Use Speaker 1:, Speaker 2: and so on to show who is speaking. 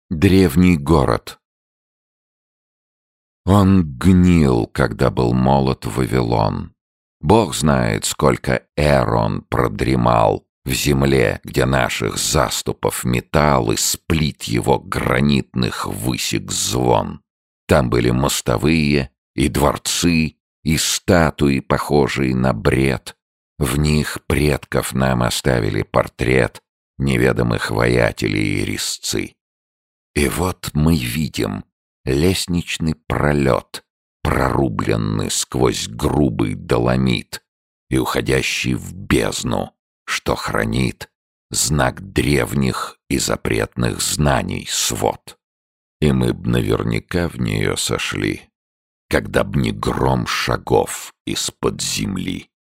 Speaker 1: Древний город. Он гнил, когда был молод Вавилон. Бог знает, сколько эр он продремал в земле, где наших заступов металл и сплит его гранитных высек звон. Там были мостовые и дворцы, и статуи, похожие на бред. В них предков нам оставили портрет неведомых воятелей и резцы. И вот мы видим лестничный пролет, прорубленный сквозь грубый доломит и уходящий в бездну, что хранит знак древних и запретных знаний свод. И мы б наверняка в нее сошли, когда б не гром шагов из-под земли.